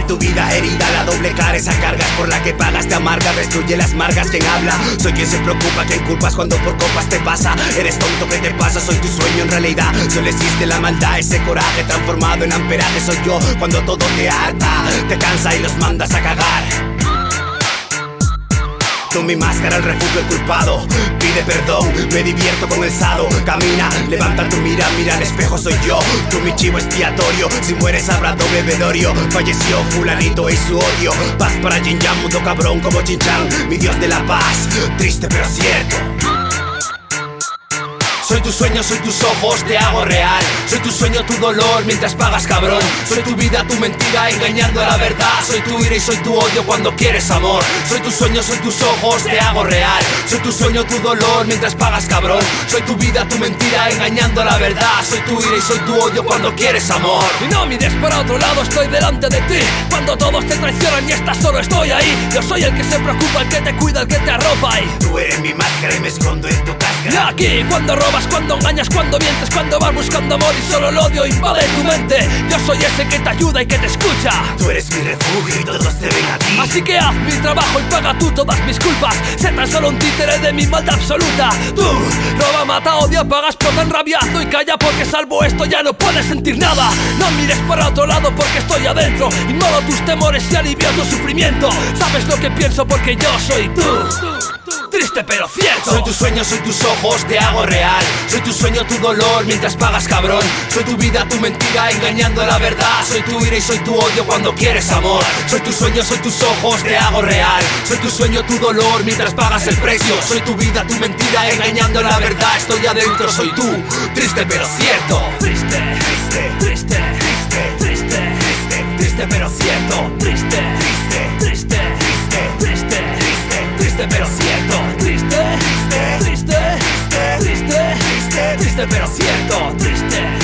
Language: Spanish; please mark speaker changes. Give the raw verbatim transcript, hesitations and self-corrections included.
Speaker 1: tu vida herida, la doble cara, esa carga es por la que pagas, te amarga, destruye las margas. Quien habla, soy quien se preocupa, quien culpas cuando por copas te pasa. Eres tonto, ¿qué te pasa? Soy tu sueño en realidad. Solo existe la maldad, ese coraje transformado en amperaje. Soy yo cuando todo te harta, te cansa y los mandas a cagar. Tú mi máscara, el refugio, el culpado. Pide perdón, me divierto con el sado. Camina, levanta tu mira, mira al espejo, soy yo. Tú mi chivo expiatorio, si mueres habrá doble velorio. Falleció fulanito y su odio. Paz para Jin Yang, mundo cabrón como Chin Chan. Mi dios de la paz, triste pero cierto. Soy tu sueño, soy tus ojos, te hago real. Soy tu sueño, tu dolor, mientras pagas cabrón. Soy tu vida, tu mentira, engañando a la verdad. Soy tu ira y soy tu odio cuando quieres amor. Soy tu sueño, soy tus ojos, te hago real. Soy tu sueño, tu dolor, mientras pagas cabrón. Soy tu vida, tu mentira, engañando a la verdad. Soy tu ira y soy tu odio cuando quieres amor.
Speaker 2: Y no mires para otro lado, estoy delante de ti. Cuando todos te traicionan y estás solo, estoy ahí. Yo soy el que se preocupa, el que te cuida, el que te arropa. Y
Speaker 1: tú eres mi máscara y me escondo en tu cáscara.
Speaker 2: Y aquí, cuando robas, cuando engañas, cuando mientes, cuando vas buscando amor y solo el odio invade tu mente. Yo soy ese que te ayuda y que te escucha.
Speaker 1: Tú eres mi refugio y todos te ven a ti.
Speaker 2: Así que haz mi trabajo y paga tú todas mis culpas. Sé tan solo un títere de mi maldad absoluta. Tú, roba, mata, odia, pagas, ponga enrabiado y calla porque salvo esto ya no puedes sentir nada. No mires para otro lado porque estoy adentro. Ignoro tus temores y alivio tu sufrimiento. Sabes lo que pienso porque yo soy tú. Triste pero cierto.
Speaker 1: Soy tu sueño, soy tus ojos, te hago real. Soy tu sueño, tu dolor, mientras pagas cabrón. Soy tu vida, tu mentira, engañando a la verdad. Soy tu ira y soy tu odio cuando quieres amor. Soy tu sueño, soy tus ojos, te hago real. Soy tu sueño, tu dolor, mientras pagas el precio. Soy tu vida, tu mentira, engañando a la verdad. Estoy adentro, soy tú, triste pero cierto.
Speaker 2: Triste,
Speaker 1: triste,
Speaker 2: triste,
Speaker 1: triste,
Speaker 2: triste,
Speaker 1: triste, triste pero cierto.
Speaker 2: Triste,
Speaker 1: triste,
Speaker 2: triste,
Speaker 1: triste,
Speaker 2: triste,
Speaker 1: triste, triste pero cierto.
Speaker 2: Triste,
Speaker 1: Triste,
Speaker 2: triste,
Speaker 1: triste,
Speaker 2: triste,
Speaker 1: triste,
Speaker 2: triste pero cierto. Triste.